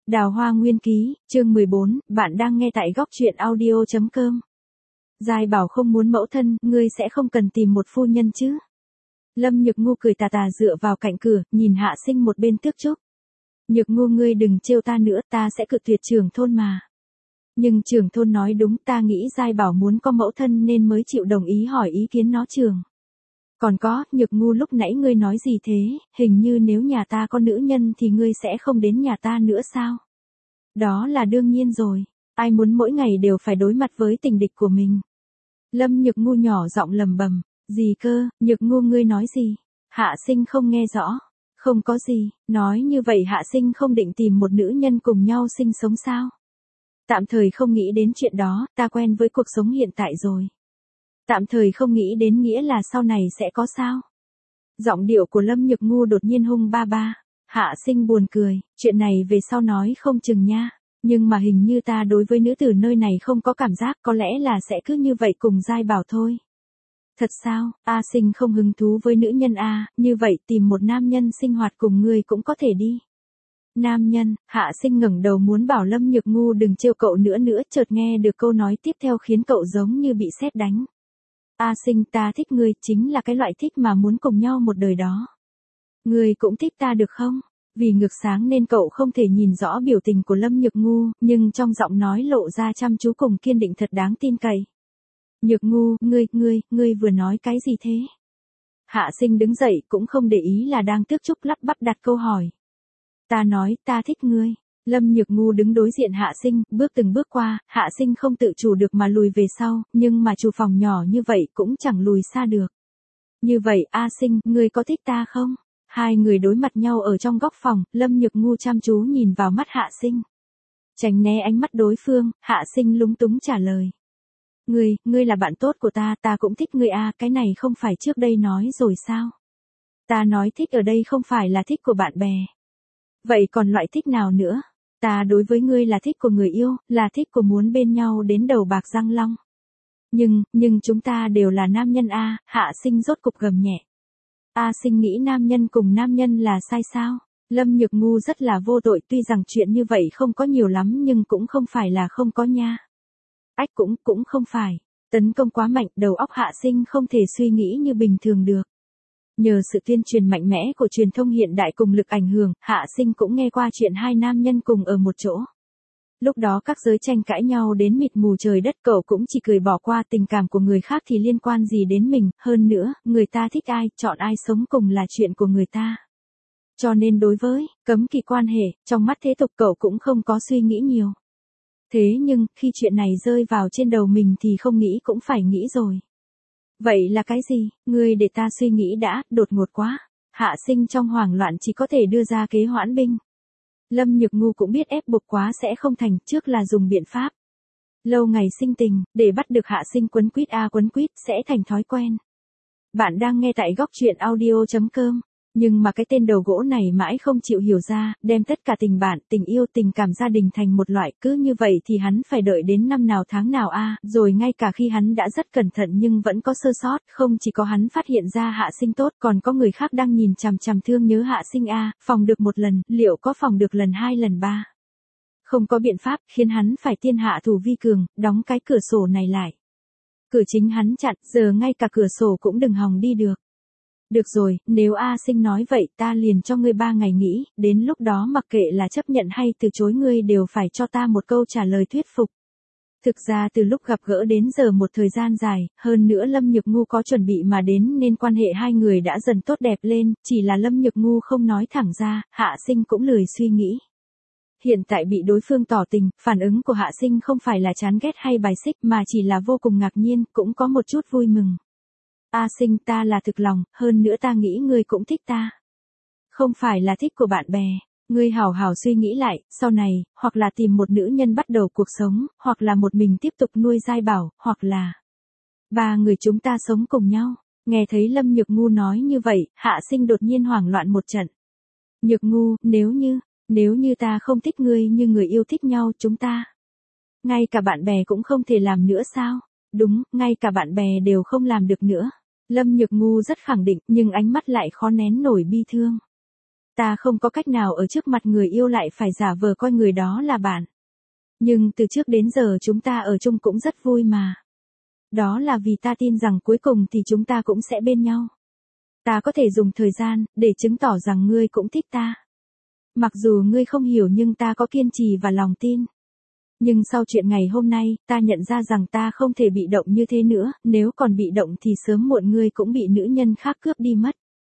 Đào Hoa Nguyên Ký, chương 14, bạn đang nghe tại góc truyện audio.com. Giai bảo không muốn mẫu thân, ngươi sẽ không cần tìm một phu nhân chứ. Lâm Nhược Ngu cười tà tà dựa vào cạnh cửa, nhìn Hạ Sinh một bên tước chúc. Nhược Ngu ngươi đừng trêu ta nữa, ta sẽ cự tuyệt trưởng thôn mà. Nhưng trưởng thôn nói đúng, ta nghĩ Giai bảo muốn có mẫu thân nên mới chịu đồng ý hỏi ý kiến nó trường. Còn có, Nhược Ngu lúc nãy ngươi nói gì thế, hình như nếu nhà ta có nữ nhân thì ngươi sẽ không đến nhà ta nữa sao? Đó là đương nhiên rồi, ai muốn mỗi ngày đều phải đối mặt với tình địch của mình. Lâm Nhược Ngu nhỏ giọng lầm bầm, gì cơ, Nhược Ngu ngươi nói gì? Hạ Sinh không nghe rõ, không có gì, nói như vậy Hạ Sinh không định tìm một nữ nhân cùng nhau sinh sống sao? Tạm thời không nghĩ đến chuyện đó, ta quen với cuộc sống hiện tại rồi. Tạm thời không nghĩ đến nghĩa là sau này sẽ có sao? Giọng điệu của Lâm Nhược Ngu đột nhiên hung ba ba. Hạ Sinh buồn cười, chuyện này về sau nói không chừng nha. Nhưng mà hình như ta đối với nữ tử nơi này không có cảm giác, có lẽ là sẽ cứ như vậy cùng Giai bảo thôi. Thật sao, A Sinh không hứng thú với nữ nhân A, như vậy tìm một nam nhân sinh hoạt cùng ngươi cũng có thể đi. Nam nhân, Hạ Sinh ngẩng đầu muốn bảo Lâm Nhược Ngu đừng trêu cậu nữa, chợt nghe được câu nói tiếp theo khiến cậu giống như bị sét đánh. A Sinh, ta thích ngươi, chính là cái loại thích mà muốn cùng nhau một đời đó. Ngươi cũng thích ta được không? Vì ngược sáng nên cậu không thể nhìn rõ biểu tình của Lâm Nhược Ngu, nhưng trong giọng nói lộ ra chăm chú cùng kiên định thật đáng tin cậy. Nhược Ngu, ngươi vừa nói cái gì thế? Hạ Sinh đứng dậy cũng không để ý là đang tước chúc lắp bắp đặt câu hỏi. Ta nói, ta thích ngươi. Lâm Nhược Ngu đứng đối diện Hạ Sinh, bước từng bước qua, Hạ Sinh không tự chủ được mà lùi về sau, nhưng mà chủ phòng nhỏ như vậy cũng chẳng lùi xa được. Như vậy, A Sinh, ngươi có thích ta không? Hai người đối mặt nhau ở trong góc phòng, Lâm Nhược Ngu chăm chú nhìn vào mắt Hạ Sinh. Tránh né ánh mắt đối phương, Hạ Sinh lúng túng trả lời. Ngươi là bạn tốt của ta, ta cũng thích ngươi a, cái này không phải trước đây nói rồi sao? Ta nói thích ở đây không phải là thích của bạn bè. Vậy còn loại thích nào nữa? Ta đối với ngươi là thích của người yêu, là thích của muốn bên nhau đến đầu bạc răng long. Nhưng chúng ta đều là nam nhân a, Hạ Sinh rốt cục gầm nhẹ. A Sinh nghĩ nam nhân cùng nam nhân là sai sao? Lâm Nhược Ngu rất là vô tội, tuy rằng chuyện như vậy không có nhiều lắm nhưng cũng không phải là không có nha. Ách cũng không phải. Tấn công quá mạnh, đầu óc Hạ Sinh không thể suy nghĩ như bình thường được. Nhờ sự tuyên truyền mạnh mẽ của truyền thông hiện đại cùng lực ảnh hưởng, Hạ Sinh cũng nghe qua chuyện hai nam nhân cùng ở một chỗ. Lúc đó các giới tranh cãi nhau đến mịt mù trời đất, cậu cũng chỉ cười bỏ qua, tình cảm của người khác thì liên quan gì đến mình, hơn nữa, người ta thích ai, chọn ai sống cùng là chuyện của người ta. Cho nên đối với cấm kỵ quan hệ, trong mắt thế tục cậu cũng không có suy nghĩ nhiều. Thế nhưng, khi chuyện này rơi vào trên đầu mình thì không nghĩ cũng phải nghĩ rồi. Vậy là cái gì? Ngươi để ta suy nghĩ đã, đột ngột quá. Hạ Sinh trong hoảng loạn chỉ có thể đưa ra kế hoãn binh. Lâm Nhược Ngu cũng biết ép buộc quá sẽ không thành, trước là dùng biện pháp. Lâu ngày sinh tình, để bắt được Hạ Sinh quấn quýt sẽ thành thói quen. Bạn đang nghe tại góc truyện audio.com. Nhưng mà cái tên đầu gỗ này mãi không chịu hiểu ra, đem tất cả tình bạn, tình yêu, tình cảm gia đình thành một loại, cứ như vậy thì hắn phải đợi đến năm nào tháng nào a, rồi ngay cả khi hắn đã rất cẩn thận nhưng vẫn có sơ sót, không chỉ có hắn phát hiện ra Hạ Sinh tốt, còn có người khác đang nhìn chằm chằm thương nhớ Hạ Sinh a, phòng được một lần, liệu có phòng được lần hai lần ba? Không có biện pháp, khiến hắn phải tiên hạ thủ vi cường, đóng cái cửa sổ này lại. Cửa chính hắn chặn, giờ ngay cả cửa sổ cũng đừng hòng đi được. Được rồi, nếu A Sinh nói vậy ta liền cho ngươi 3 ngày nghỉ, đến lúc đó mặc kệ là chấp nhận hay từ chối ngươi đều phải cho ta một câu trả lời thuyết phục. Thực ra từ lúc gặp gỡ đến giờ một thời gian dài, hơn nữa Lâm Nhược Ngu có chuẩn bị mà đến nên quan hệ hai người đã dần tốt đẹp lên, chỉ là Lâm Nhược Ngu không nói thẳng ra, Hạ Sinh cũng lười suy nghĩ. Hiện tại bị đối phương tỏ tình, phản ứng của Hạ Sinh không phải là chán ghét hay bài xích mà chỉ là vô cùng ngạc nhiên, cũng có một chút vui mừng. A Sinh, ta là thực lòng, hơn nữa ta nghĩ ngươi cũng thích ta. Không phải là thích của bạn bè, ngươi hảo hảo suy nghĩ lại, sau này, hoặc là tìm một nữ nhân bắt đầu cuộc sống, hoặc là một mình tiếp tục nuôi Giai bảo, hoặc là 3 người chúng ta sống cùng nhau. Nghe thấy Lâm Nhược Ngu nói như vậy, Hạ Sinh đột nhiên hoảng loạn một trận. Nhược Ngu, nếu như ta không thích ngươi như người yêu thích nhau, chúng ta ngay cả bạn bè cũng không thể làm nữa sao? Đúng, ngay cả bạn bè đều không làm được nữa. Lâm Nhược Ngu rất khẳng định, nhưng ánh mắt lại khó nén nổi bi thương. Ta không có cách nào ở trước mặt người yêu lại phải giả vờ coi người đó là bạn. Nhưng từ trước đến giờ chúng ta ở chung cũng rất vui mà. Đó là vì ta tin rằng cuối cùng thì chúng ta cũng sẽ bên nhau. Ta có thể dùng thời gian để chứng tỏ rằng ngươi cũng thích ta. Mặc dù ngươi không hiểu nhưng ta có kiên trì và lòng tin. Nhưng sau chuyện ngày hôm nay, ta nhận ra rằng ta không thể bị động như thế nữa, nếu còn bị động thì sớm muộn ngươi cũng bị nữ nhân khác cướp đi mất.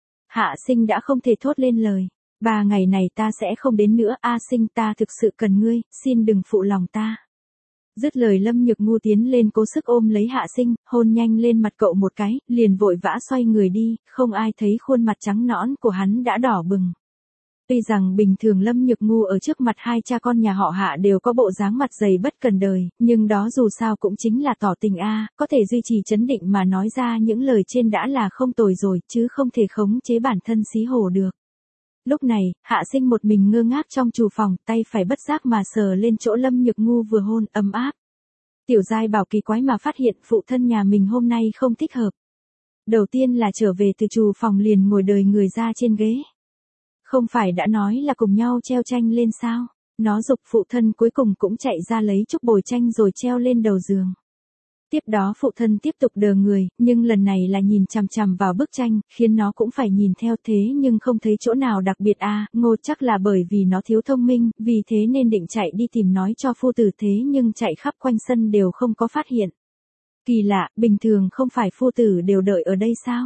Hạ Sinh đã không thể thốt lên lời. 3 ngày này ta sẽ không đến nữa, A Sinh, ta thực sự cần ngươi, xin đừng phụ lòng ta. Dứt lời Lâm Nhược Ngu tiến lên cố sức ôm lấy Hạ Sinh, hôn nhanh lên mặt cậu một cái, liền vội vã xoay người đi, không ai thấy khuôn mặt trắng nõn của hắn đã đỏ bừng. Tuy rằng bình thường Lâm Nhược Ngu ở trước mặt hai cha con nhà họ Hạ đều có bộ dáng mặt dày bất cần đời, nhưng đó dù sao cũng chính là tỏ tình a, có thể duy trì trấn định mà nói ra những lời trên đã là không tồi rồi, chứ không thể khống chế bản thân xí hổ được. Lúc này, Hạ Sinh một mình ngơ ngác trong trù phòng, tay phải bất giác mà sờ lên chỗ Lâm Nhược Ngu vừa hôn, ấm áp. Tiểu Giai Bảo kỳ quái mà phát hiện phụ thân nhà mình hôm nay không thích hợp. Đầu tiên là trở về từ trù phòng liền ngồi đời người ra trên ghế. Không phải đã nói là cùng nhau treo tranh lên sao? Nó giục phụ thân cuối cùng cũng chạy ra lấy chút bồi tranh rồi treo lên đầu giường. Tiếp đó phụ thân tiếp tục đờ người, nhưng lần này là nhìn chằm chằm vào bức tranh, khiến nó cũng phải nhìn theo thế nhưng không thấy chỗ nào đặc biệt a. Ngô chắc là bởi vì nó thiếu thông minh, vì thế nên định chạy đi tìm nói cho phu tử thế nhưng chạy khắp quanh sân đều không có phát hiện. Kỳ lạ, bình thường không phải phu tử đều đợi ở đây sao?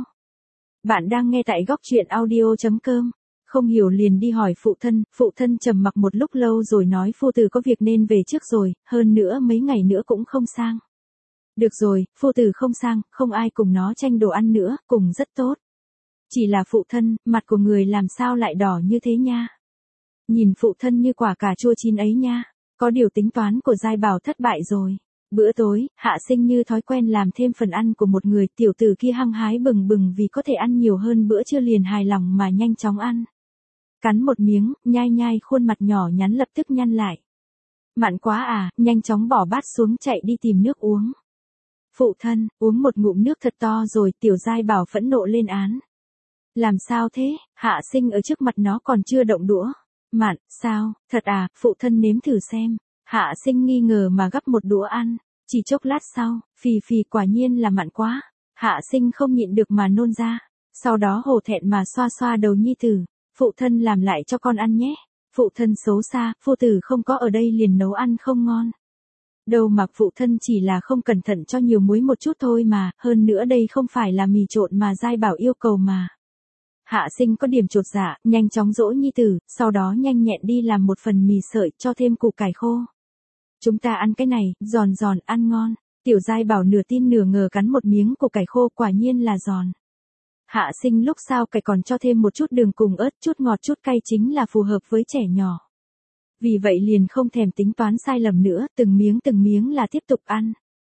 Bạn đang nghe tại góc truyện audio.com. Không hiểu liền đi hỏi phụ thân trầm mặc một lúc lâu rồi nói phu tử có việc nên về trước rồi, hơn nữa mấy ngày nữa cũng không sang. Được rồi, phu tử không sang, không ai cùng nó tranh đồ ăn nữa, cùng rất tốt. Chỉ là phụ thân, mặt của người làm sao lại đỏ như thế nha. Nhìn phụ thân như quả cà chua chín ấy nha, có điều tính toán của Giai Bảo thất bại rồi. Bữa tối, Hạ Sinh như thói quen làm thêm phần ăn của một người, tiểu tử kia hăng hái bừng bừng vì có thể ăn nhiều hơn bữa trưa liền hài lòng mà nhanh chóng ăn. Cắn một miếng, nhai nhai khuôn mặt nhỏ nhắn lập tức nhăn lại. Mặn quá à, nhanh chóng bỏ bát xuống chạy đi tìm nước uống. Phụ thân, uống một ngụm nước thật to rồi, Tiểu Giai Bảo phẫn nộ lên án. Làm sao thế, Hạ Sinh ở trước mặt nó còn chưa động đũa. Mặn, sao, thật à, phụ thân nếm thử xem. Hạ Sinh nghi ngờ mà gắp một đũa ăn. Chỉ chốc lát sau, phì phì quả nhiên là mặn quá. Hạ Sinh không nhịn được mà nôn ra. Sau đó hổ thẹn mà xoa xoa đầu nhi tử. Phụ thân làm lại cho con ăn nhé. Phụ thân xấu xa, phu tử không có ở đây liền nấu ăn không ngon. Đâu mà phụ thân chỉ là không cẩn thận cho nhiều muối một chút thôi mà, hơn nữa đây không phải là mì trộn mà Giai Bảo yêu cầu mà. Hạ Sinh có điểm chột dạ, nhanh chóng dỗ nhi tử, sau đó nhanh nhẹn đi làm một phần mì sợi cho thêm củ cải khô. Chúng ta ăn cái này, giòn giòn, ăn ngon. Tiểu Giai Bảo nửa tin nửa ngờ cắn một miếng củ cải khô, quả nhiên là giòn. Hạ Sinh lúc sao cải còn cho thêm một chút đường cùng ớt, chút ngọt chút cay chính là phù hợp với trẻ nhỏ. Vì vậy liền không thèm tính toán sai lầm nữa, từng miếng là tiếp tục ăn.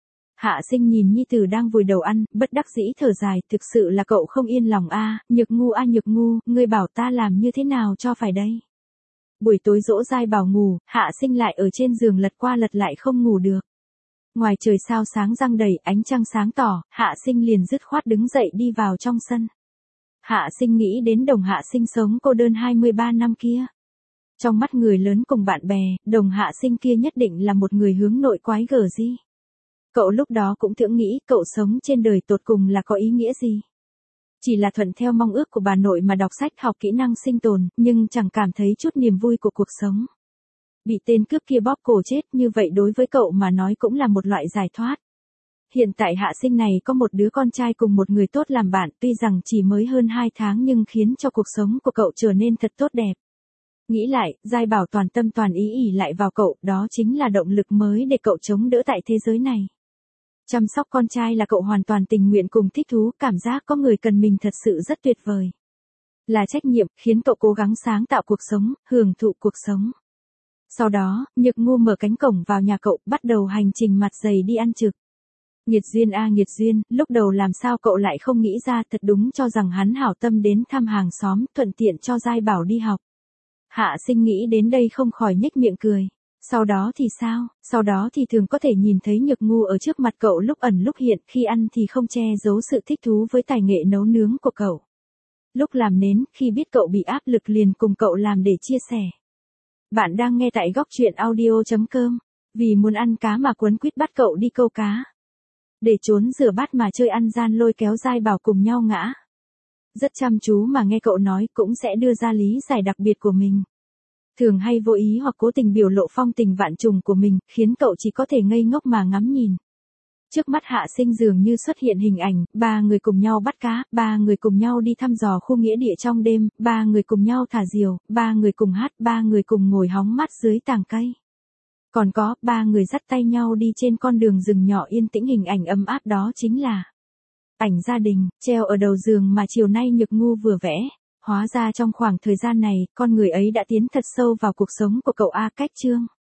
Hạ Sinh nhìn nhi tử đang vùi đầu ăn, bất đắc dĩ thở dài, thực sự là cậu không yên lòng a, Nhược Ngu, ngươi bảo ta làm như thế nào cho phải đây. Buổi tối dỗ Giai Bảo ngủ, Hạ Sinh lại ở trên giường lật qua lật lại không ngủ được. Ngoài trời sao sáng răng đầy, ánh trăng sáng tỏ, Hạ Sinh liền dứt khoát đứng dậy đi vào trong sân. Hạ Sinh nghĩ đến Đồng Hạ Sinh sống cô đơn 23 năm kia. Trong mắt người lớn cùng bạn bè, Đồng Hạ Sinh kia nhất định là một người hướng nội quái gở gì. Cậu lúc đó cũng thử nghĩ cậu sống trên đời tột cùng là có ý nghĩa gì. Chỉ là thuận theo mong ước của bà nội mà đọc sách học kỹ năng sinh tồn, nhưng chẳng cảm thấy chút niềm vui của cuộc sống. Bị tên cướp kia bóp cổ chết như vậy đối với cậu mà nói cũng là một loại giải thoát. Hiện tại Hạ Sinh này có một đứa con trai cùng một người tốt làm bạn, tuy rằng chỉ mới hơn 2 tháng nhưng khiến cho cuộc sống của cậu trở nên thật tốt đẹp. Nghĩ lại, Giai Bảo toàn tâm toàn ý ỉ lại vào cậu, đó chính là động lực mới để cậu chống đỡ tại thế giới này. Chăm sóc con trai là cậu hoàn toàn tình nguyện cùng thích thú, cảm giác có người cần mình thật sự rất tuyệt vời. Là trách nhiệm, khiến cậu cố gắng sáng tạo cuộc sống, hưởng thụ cuộc sống. Sau đó, Nhược Ngu mở cánh cổng vào nhà cậu, bắt đầu hành trình mặt dày đi ăn trực. Nghiệt duyên a nghiệt duyên, lúc đầu làm sao cậu lại không nghĩ ra, thật đúng cho rằng hắn hảo tâm đến thăm hàng xóm, thuận tiện cho Giai Bảo đi học. Hạ Sinh nghĩ đến đây không khỏi nhếch miệng cười. Sau đó thì sao, sau đó thì thường có thể nhìn thấy Nhược Ngu ở trước mặt cậu lúc ẩn lúc hiện, khi ăn thì không che giấu sự thích thú với tài nghệ nấu nướng của cậu. Lúc làm nến, khi biết cậu bị áp lực liền cùng cậu làm để chia sẻ. Bạn đang nghe tại góc chuyện audio.com. Vì muốn ăn cá mà Quấn quýt bắt cậu đi câu cá. Để trốn rửa bát mà chơi ăn gian lôi kéo Giai Bảo cùng nhau ngã. Rất chăm chú mà nghe cậu nói cũng sẽ đưa ra lý giải đặc biệt của mình. Thường hay vô ý hoặc cố tình biểu lộ phong tình vạn trùng của mình, khiến cậu chỉ có thể ngây ngốc mà ngắm nhìn. Trước mắt Hạ Sinh dường như xuất hiện hình ảnh, ba người cùng nhau bắt cá, ba người cùng nhau đi thăm dò khu nghĩa địa trong đêm, ba người cùng nhau thả diều, ba người cùng hát, ba người cùng ngồi hóng mát dưới tàng cây. Còn có, ba người dắt tay nhau đi trên con đường rừng nhỏ yên tĩnh. Hình ảnh ấm áp đó chính là ảnh gia đình, treo ở đầu giường mà chiều nay Nhược Ngu vừa vẽ. Hóa ra trong khoảng thời gian này, con người ấy đã tiến thật sâu vào cuộc sống của cậu A Cách Chương.